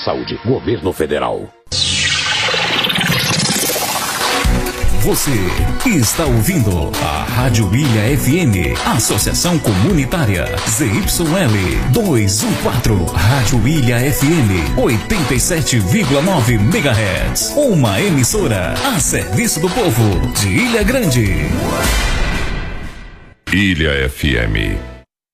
Saúde, Governo Federal. Você está ouvindo a Rádio Ilha FM, Associação Comunitária ZYL 214, Rádio Ilha FM 87,9 MHz, uma emissora a serviço do povo de Ilha Grande. Ilha FM